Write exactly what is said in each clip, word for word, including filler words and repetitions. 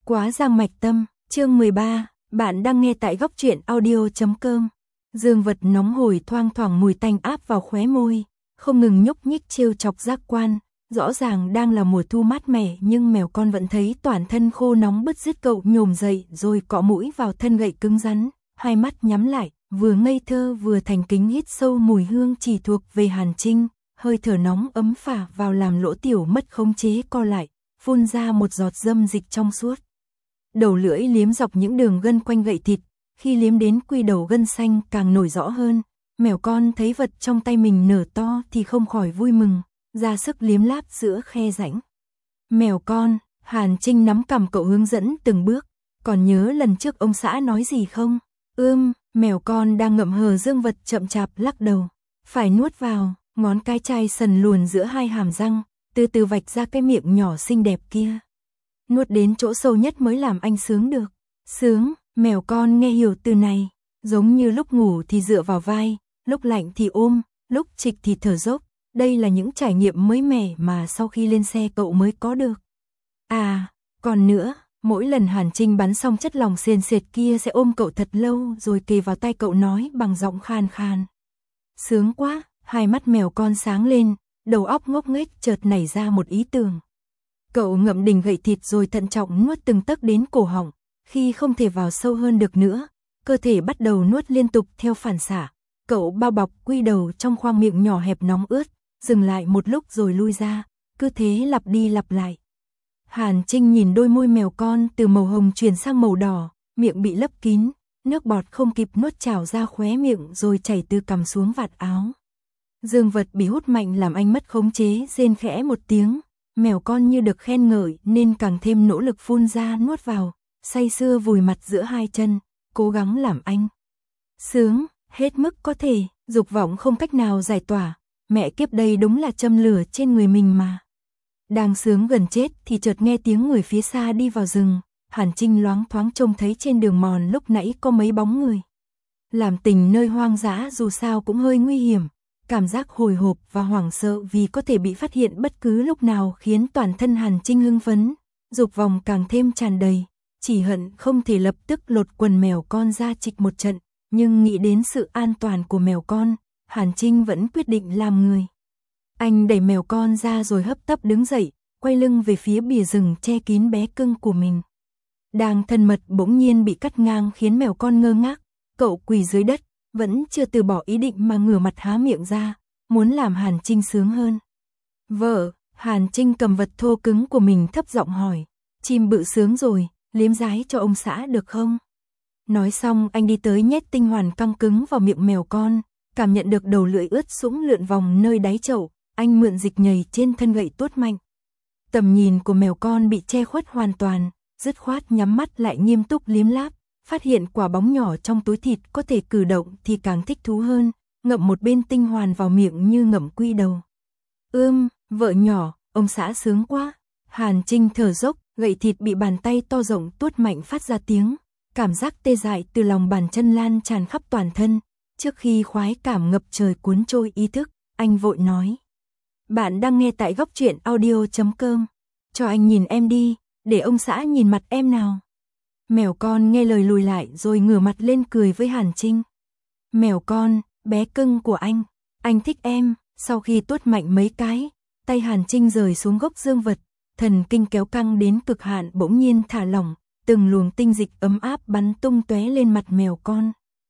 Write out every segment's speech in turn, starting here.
Quá giang mạch tâm, chương mười ba, bạn đang nghe tại góc truyện audio chấm com. Dương vật nóng hổi thoang thoảng mùi tanh áp vào khóe môi, không ngừng nhúc nhích trêu chọc giác quan, rõ ràng đang là mùa thu mát mẻ nhưng mèo con vẫn thấy toàn thân khô nóng bứt rứt. Cậu nhổm dậy rồi cọ mũi vào thân gậy cứng rắn, hai mắt nhắm lại, vừa ngây thơ vừa thành kính hít sâu mùi hương chỉ thuộc về Hàn Trinh, hơi thở nóng ấm phả vào làm lỗ tiểu mất khống chế co lại, phun ra một giọt dâm dịch trong suốt. Đầu lưỡi liếm dọc những đường gân quanh gậy thịt, khi liếm đến quy đầu gân xanh càng nổi rõ hơn, mèo con thấy vật trong tay mình nở to thì không khỏi vui mừng, ra sức liếm láp giữa khe rãnh. Mèo con, Hàn Trinh nắm cằm cậu hướng dẫn từng bước, còn nhớ lần trước ông xã nói gì không? Ưm, mèo con đang ngậm hờ dương vật chậm chạp lắc đầu, phải nuốt vào, ngón cái chai sần luồn giữa hai hàm răng, từ từ vạch ra cái miệng nhỏ xinh đẹp kia. Nuốt đến chỗ sâu nhất mới làm anh sướng được. Sướng, mèo con nghe hiểu từ này, giống như lúc ngủ thì dựa vào vai, lúc lạnh thì ôm, lúc trịch thì thở dốc. Đây là những trải nghiệm mới mẻ mà sau khi lên xe cậu mới có được. À, còn nữa, mỗi lần Hàn Trinh bắn xong chất lỏng sền sệt kia sẽ ôm cậu thật lâu rồi kề vào tai cậu nói bằng giọng khan khan. Sướng quá, hai mắt mèo con sáng lên, đầu óc ngốc nghếch chợt nảy ra một ý tưởng. Cậu ngậm đỉnh gậy thịt rồi thận trọng nuốt từng tấc đến cổ họng, khi không thể vào sâu hơn được nữa, cơ thể bắt đầu nuốt liên tục theo phản xạ. Cậu bao bọc quy đầu trong khoang miệng nhỏ hẹp nóng ướt, dừng lại một lúc rồi lui ra, cứ thế lặp đi lặp lại. Hàn Trinh nhìn đôi môi mèo con từ màu hồng chuyển sang màu đỏ, miệng bị lấp kín, nước bọt không kịp nuốt trào ra khóe miệng rồi chảy từ cằm xuống vạt áo. Dương vật bị hút mạnh làm anh mất khống chế, rên khẽ một tiếng, mèo con như được khen ngợi nên càng thêm nỗ lực phun ra nuốt vào, say sưa vùi mặt giữa hai chân, cố gắng làm anh sướng hết mức có thể, dục vọng không cách nào giải tỏa. Mẹ kiếp đây đúng là châm lửa trên người mình mà. Đang sướng gần chết thì chợt nghe tiếng người phía xa đi vào rừng, Hàn Trinh loáng thoáng trông thấy trên đường mòn lúc nãy có mấy bóng người. Làm tình nơi hoang dã dù sao cũng hơi nguy hiểm, cảm giác hồi hộp và hoảng sợ vì có thể bị phát hiện bất cứ lúc nào khiến toàn thân Hàn Trinh hưng phấn, dục vọng càng thêm tràn đầy, chỉ hận không thể lập tức lột quần mèo con ra trịch một trận, nhưng nghĩ đến sự an toàn của mèo con, Hàn Trinh vẫn quyết định làm người. Anh đẩy mèo con ra rồi hấp tấp đứng dậy, quay lưng về phía bìa rừng che kín bé cưng của mình. Đang thân mật bỗng nhiên bị cắt ngang khiến mèo con ngơ ngác, cậu quỳ dưới đất, vẫn chưa từ bỏ ý định mà ngửa mặt há miệng ra, muốn làm Hàn Trinh sướng hơn. Vợ, Hàn Trinh cầm vật thô cứng của mình thấp giọng hỏi, chim bự sướng rồi, liếm rái cho ông xã được không? Nói xong anh đi tới nhét tinh hoàn căng cứng vào miệng mèo con, cảm nhận được đầu lưỡi ướt sũng lượn vòng nơi đáy chậu, anh mượn dịch nhảy trên thân gậy tuốt mạnh. Tầm nhìn của mèo con bị che khuất hoàn toàn, dứt khoát nhắm mắt lại nghiêm túc liếm láp, phát hiện quả bóng nhỏ trong túi thịt có thể cử động thì càng thích thú hơn, ngậm một bên tinh hoàn vào miệng như ngậm quy đầu. Ưm, vợ nhỏ, ông xã sướng quá. Hàn Trinh thở dốc, gậy thịt bị bàn tay to rộng tuốt mạnh phát ra tiếng, cảm giác tê dại từ lòng bàn chân lan tràn khắp toàn thân. Trước khi khoái cảm ngập trời cuốn trôi ý thức, anh vội nói. Bạn đang nghe tại góc truyện audio chấm com. Cho anh nhìn em đi, để ông xã nhìn mặt em nào. Mèo con nghe lời lùi lại rồi ngửa mặt lên cười với Hàn Trinh. Mèo con, bé cưng của anh, anh thích em. Sau khi tuốt mạnh mấy cái, tay Hàn Trinh rời xuống gốc dương vật, thần kinh kéo căng đến cực hạn bỗng nhiên thả lỏng, từng luồng tinh dịch ấm áp bắn tung tóe lên mặt mèo con.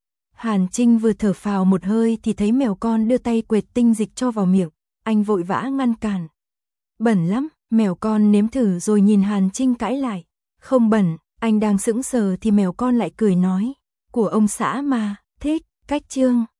Hàn Trinh vừa thở phào một hơi thì thấy mèo con đưa tay quệt tinh dịch cho vào miệng, anh vội vã ngăn cản. Bẩn lắm, mèo con nếm thử rồi nhìn Hàn Trinh cãi lại. Không bẩn, anh đang sững sờ thì mèo con lại cười nói. Của ông xã mà, thích, cách chương.